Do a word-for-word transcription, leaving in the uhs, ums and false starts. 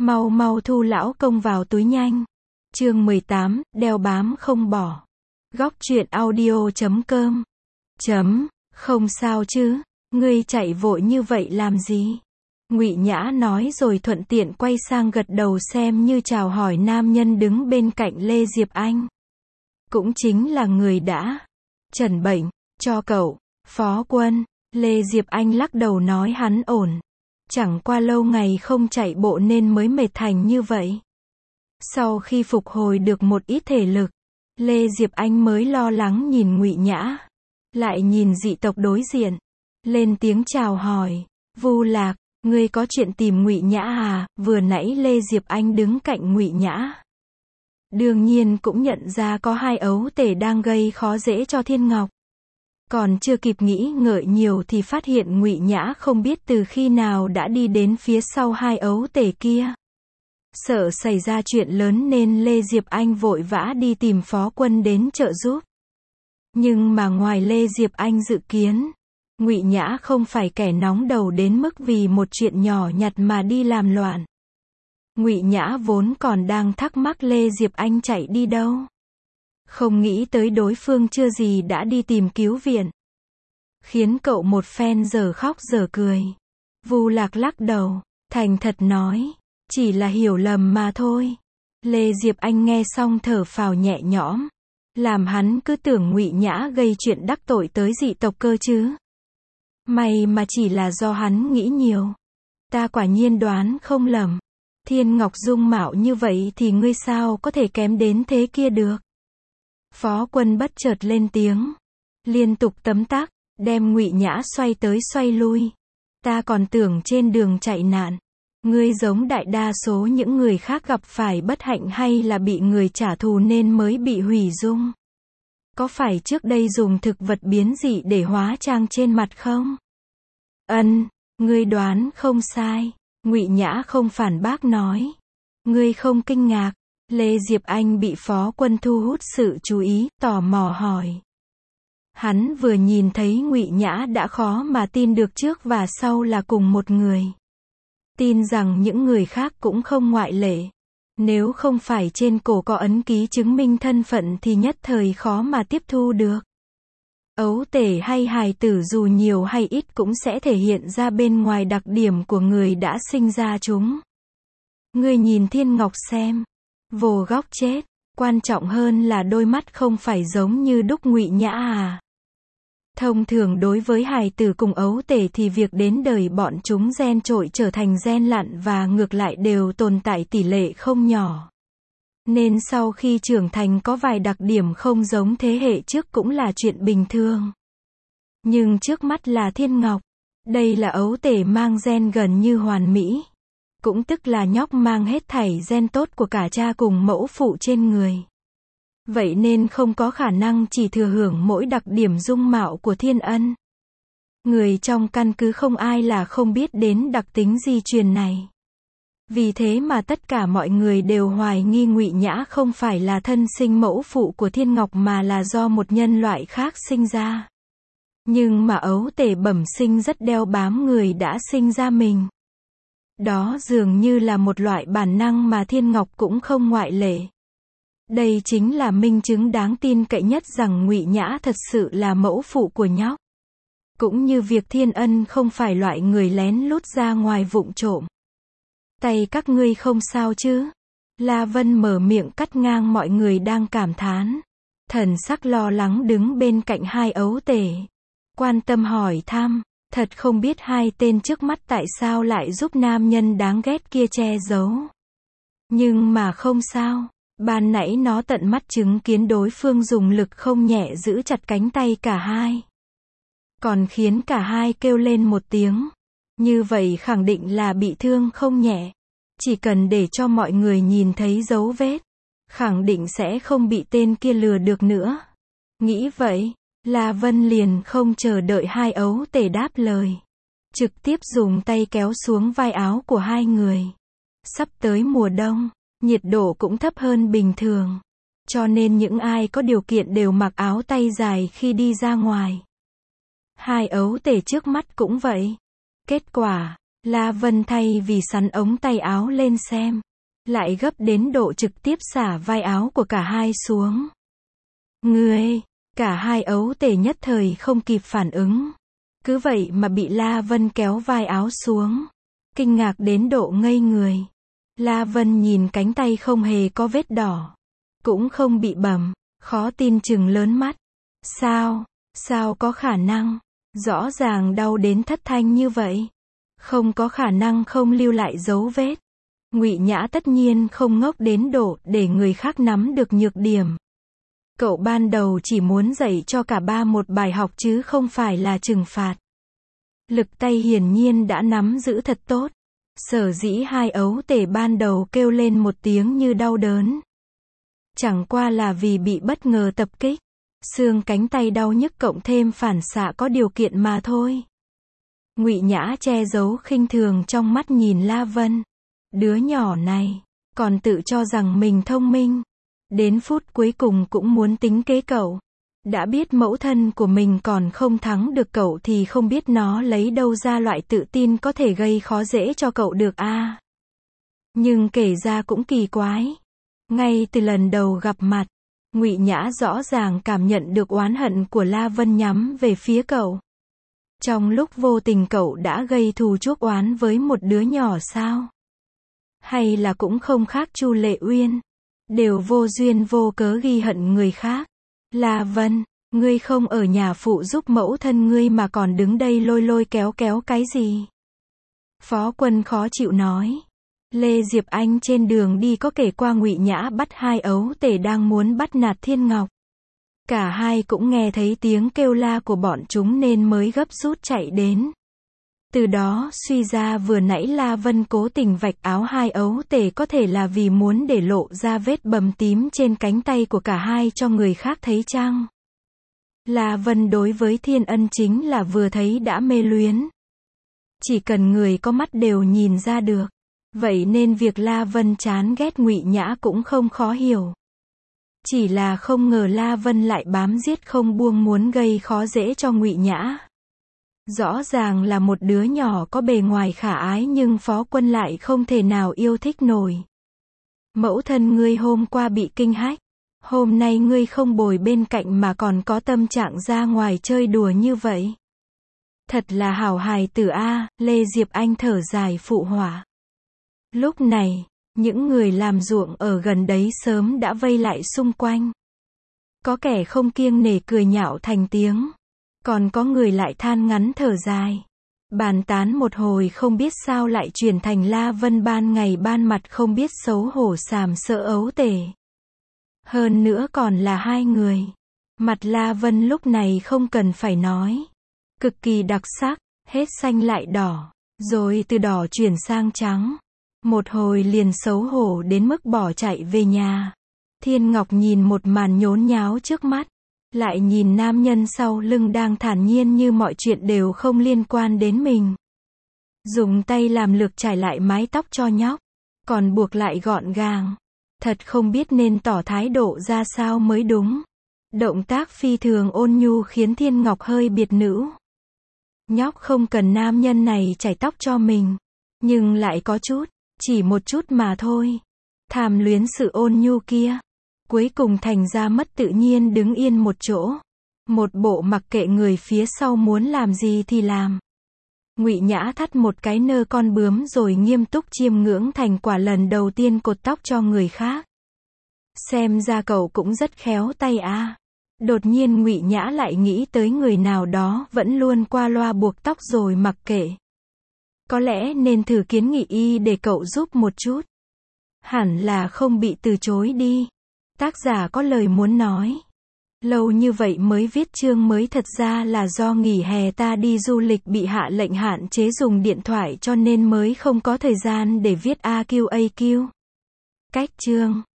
Mau mau thu lão công vào túi nhanh. Chương mười tám, đeo bám không bỏ. Góc truyện audio chấm com. Chấm, không sao chứ, ngươi chạy vội như vậy làm gì? Ngụy Nhã nói rồi thuận tiện quay sang gật đầu xem như chào hỏi nam nhân đứng bên cạnh Lê Diệp Anh. Cũng chính là người đã trần bệnh cho cậu, Phó Quân. Lê Diệp Anh lắc đầu nói hắn ổn. Chẳng qua lâu ngày không chạy bộ nên mới mệt thành như vậy. Sau khi phục hồi được một ít thể lực, Lê Diệp Anh mới lo lắng nhìn Ngụy Nhã, lại nhìn dị tộc đối diện, lên tiếng chào hỏi, Vu Lạc, ngươi có chuyện tìm Ngụy Nhã à? Vừa nãy Lê Diệp Anh đứng cạnh Ngụy Nhã, đương nhiên cũng nhận ra có hai ấu tể đang gây khó dễ cho Thiên Ngọc. Còn chưa kịp nghĩ ngợi nhiều thì phát hiện Ngụy Nhã không biết từ khi nào đã đi đến phía sau hai ấu tể kia. Sợ xảy ra chuyện lớn nên Lê Diệp Anh vội vã đi tìm Phó Quân đến trợ giúp. Nhưng mà ngoài Lê Diệp Anh dự kiến, Ngụy Nhã không phải kẻ nóng đầu đến mức vì một chuyện nhỏ nhặt mà đi làm loạn. Ngụy Nhã vốn còn đang thắc mắc Lê Diệp Anh chạy đi đâu. Không nghĩ tới đối phương chưa gì đã đi tìm cứu viện. Khiến cậu một phen giờ khóc giờ cười. Vu Lạc lắc đầu, thành thật nói, chỉ là hiểu lầm mà thôi. Lê Diệp Anh nghe xong thở phào nhẹ nhõm. Làm hắn cứ tưởng Ngụy Nhã gây chuyện đắc tội tới dị tộc cơ chứ. May mà chỉ là do hắn nghĩ nhiều. Ta quả nhiên đoán không lầm. Thiên Ngọc dung mạo như vậy thì ngươi sao có thể kém đến thế kia được. Phó Quân bất chợt lên tiếng, liên tục tấm tắc, đem Ngụy Nhã xoay tới xoay lui. Ta còn tưởng trên đường chạy nạn, ngươi giống đại đa số những người khác gặp phải bất hạnh hay là bị người trả thù nên mới bị hủy dung. Có phải trước đây dùng thực vật biến dị để hóa trang trên mặt không? Ân, ngươi đoán không sai. Ngụy Nhã không phản bác nói. Ngươi không kinh ngạc. Lê Diệp Anh bị Phó Quân thu hút sự chú ý, tò mò hỏi. Hắn vừa nhìn thấy Ngụy Nhã đã khó mà tin được trước và sau là cùng một người. Tin rằng những người khác cũng không ngoại lệ. Nếu không phải trên cổ có ấn ký chứng minh thân phận thì nhất thời khó mà tiếp thu được. Ấu tể hay hài tử dù nhiều hay ít cũng sẽ thể hiện ra bên ngoài đặc điểm của người đã sinh ra chúng. Ngươi nhìn Thiên Ngọc xem. Vồ góc chết, quan trọng hơn là đôi mắt không phải giống như đúc Ngụy Nhã à. Thông thường đối với hài tử cùng ấu tể thì việc đến đời bọn chúng gen trội trở thành gen lặn và ngược lại đều tồn tại tỷ lệ không nhỏ. Nên sau khi trưởng thành có vài đặc điểm không giống thế hệ trước cũng là chuyện bình thường. Nhưng trước mắt là Thiên Ngọc. Đây là ấu tể mang gen gần như hoàn mỹ. Cũng tức là nhóc mang hết thảy gen tốt của cả cha cùng mẫu phụ trên người. Vậy nên không có khả năng chỉ thừa hưởng mỗi đặc điểm dung mạo của Thiên Ân. Người trong căn cứ không ai là không biết đến đặc tính di truyền này. Vì thế mà tất cả mọi người đều hoài nghi Ngụy Nhã không phải là thân sinh mẫu phụ của Thiên Ngọc mà là do một nhân loại khác sinh ra. Nhưng mà ấu tể bẩm sinh rất đeo bám người đã sinh ra mình. Đó dường như là một loại bản năng mà Thiên Ngọc cũng không ngoại lệ. Đây chính là minh chứng đáng tin cậy nhất rằng Ngụy Nhã thật sự là mẫu phụ của nhóc. Cũng như việc Thiên Ân không phải loại người lén lút ra ngoài vụng trộm. Tay các ngươi không sao chứ? La Vân mở miệng cắt ngang mọi người đang cảm thán. Thần sắc lo lắng đứng bên cạnh hai ấu tể. Quan tâm hỏi thăm. Thật không biết hai tên trước mắt tại sao lại giúp nam nhân đáng ghét kia che giấu. Nhưng mà không sao. Ban nãy nó tận mắt chứng kiến đối phương dùng lực không nhẹ giữ chặt cánh tay cả hai. Còn khiến cả hai kêu lên một tiếng. Như vậy khẳng định là bị thương không nhẹ. Chỉ cần để cho mọi người nhìn thấy dấu vết, khẳng định sẽ không bị tên kia lừa được nữa. Nghĩ vậy, La Vân liền không chờ đợi hai ấu tể đáp lời. Trực tiếp dùng tay kéo xuống vai áo của hai người. Sắp tới mùa đông, nhiệt độ cũng thấp hơn bình thường. Cho nên những ai có điều kiện đều mặc áo tay dài khi đi ra ngoài. Hai ấu tể trước mắt cũng vậy. Kết quả, La Vân thay vì sắn ống tay áo lên xem, lại gấp đến độ trực tiếp xả vai áo của cả hai xuống. Ngươi, cả hai ấu tể nhất thời không kịp phản ứng. Cứ vậy mà bị La Vân kéo vai áo xuống. Kinh ngạc đến độ ngây người. La Vân nhìn cánh tay không hề có vết đỏ. Cũng không bị bầm, khó tin chừng lớn mắt. Sao, sao có khả năng? Rõ ràng đau đến thất thanh như vậy. Không có khả năng không lưu lại dấu vết. Ngụy Nhã tất nhiên không ngốc đến độ để người khác nắm được nhược điểm. Cậu ban đầu chỉ muốn dạy cho cả ba một bài học chứ không phải là trừng phạt. Lực tay hiển nhiên đã nắm giữ thật tốt. Sở dĩ hai ấu tể ban đầu kêu lên một tiếng như đau đớn. Chẳng qua là vì bị bất ngờ tập kích. Xương cánh tay đau nhức cộng thêm phản xạ có điều kiện mà thôi. Ngụy Nhã che giấu khinh thường trong mắt nhìn La Vân. Đứa nhỏ này, còn tự cho rằng mình thông minh. Đến phút cuối cùng cũng muốn tính kế cậu. Đã biết mẫu thân của mình còn không thắng được cậu thì không biết nó lấy đâu ra loại tự tin có thể gây khó dễ cho cậu được a. À, nhưng kể ra cũng kỳ quái. Ngay từ lần đầu gặp mặt, Ngụy Nhã rõ ràng cảm nhận được oán hận của La Vân nhắm về phía cậu. Trong lúc vô tình cậu đã gây thù chuốc oán với một đứa nhỏ sao? Hay là cũng không khác Chu Lệ Uyên, đều vô duyên vô cớ ghi hận người khác. La Vân, ngươi không ở nhà phụ giúp mẫu thân ngươi mà còn đứng đây lôi lôi kéo kéo cái gì? Phó Quân khó chịu nói. Lê Diệp Anh trên đường đi có kể qua Ngụy Nhã bắt hai ấu tể đang muốn bắt nạt Thiên Ngọc. Cả hai cũng nghe thấy tiếng kêu la của bọn chúng nên mới gấp rút chạy đến. Từ đó suy ra vừa nãy La Vân cố tình vạch áo hai ấu tể có thể là vì muốn để lộ ra vết bầm tím trên cánh tay của cả hai cho người khác thấy chăng? La Vân đối với Thiên Ân chính là vừa thấy đã mê luyến. Chỉ cần người có mắt đều nhìn ra được. Vậy nên việc La Vân chán ghét Ngụy Nhã cũng không khó hiểu. Chỉ là không ngờ La Vân lại bám giết không buông muốn gây khó dễ cho Ngụy Nhã. Rõ ràng là một đứa nhỏ có bề ngoài khả ái nhưng Phó Quân lại không thể nào yêu thích nổi. Mẫu thân ngươi hôm qua bị kinh hách. Hôm nay ngươi không bồi bên cạnh mà còn có tâm trạng ra ngoài chơi đùa như vậy. Thật là hảo hài tử a, Lê Diệp Anh thở dài phụ họa. Lúc này, những người làm ruộng ở gần đấy sớm đã vây lại xung quanh. Có kẻ không kiêng nể cười nhạo thành tiếng. Còn có người lại than ngắn thở dài. Bàn tán một hồi không biết sao lại chuyển thành La Vân ban ngày ban mặt không biết xấu hổ sàm sỡ ấu tể. Hơn nữa còn là hai người. Mặt La Vân lúc này không cần phải nói. Cực kỳ đặc sắc, hết xanh lại đỏ. Rồi từ đỏ chuyển sang trắng. Một hồi liền xấu hổ đến mức bỏ chạy về nhà. Thiên Ngọc nhìn một màn nhốn nháo trước mắt. Lại nhìn nam nhân sau lưng đang thản nhiên như mọi chuyện đều không liên quan đến mình. Dùng tay làm lược trải lại mái tóc cho nhóc. Còn buộc lại gọn gàng. Thật không biết nên tỏ thái độ ra sao mới đúng. Động tác phi thường ôn nhu khiến Thiên Ngọc hơi biệt nữ. Nhóc không cần nam nhân này chải tóc cho mình. Nhưng lại có chút. Chỉ một chút mà thôi. Tham luyến sự ôn nhu kia. Cuối cùng thành ra mất tự nhiên đứng yên một chỗ. Một bộ mặc kệ người phía sau muốn làm gì thì làm. Ngụy Nhã thắt một cái nơ con bướm rồi nghiêm túc chiêm ngưỡng thành quả lần đầu tiên cột tóc cho người khác. Xem ra cậu cũng rất khéo tay à. Đột nhiên Ngụy Nhã lại nghĩ tới người nào đó vẫn luôn qua loa buộc tóc rồi mặc kệ. Có lẽ nên thử kiến nghị y để cậu giúp một chút. Hẳn là không bị từ chối đi. Tác giả có lời muốn nói. Lâu như vậy mới viết chương mới thật ra là do nghỉ hè ta đi du lịch bị hạ lệnh hạn chế dùng điện thoại cho nên mới không có thời gian để viết a quy a quy. Cách chương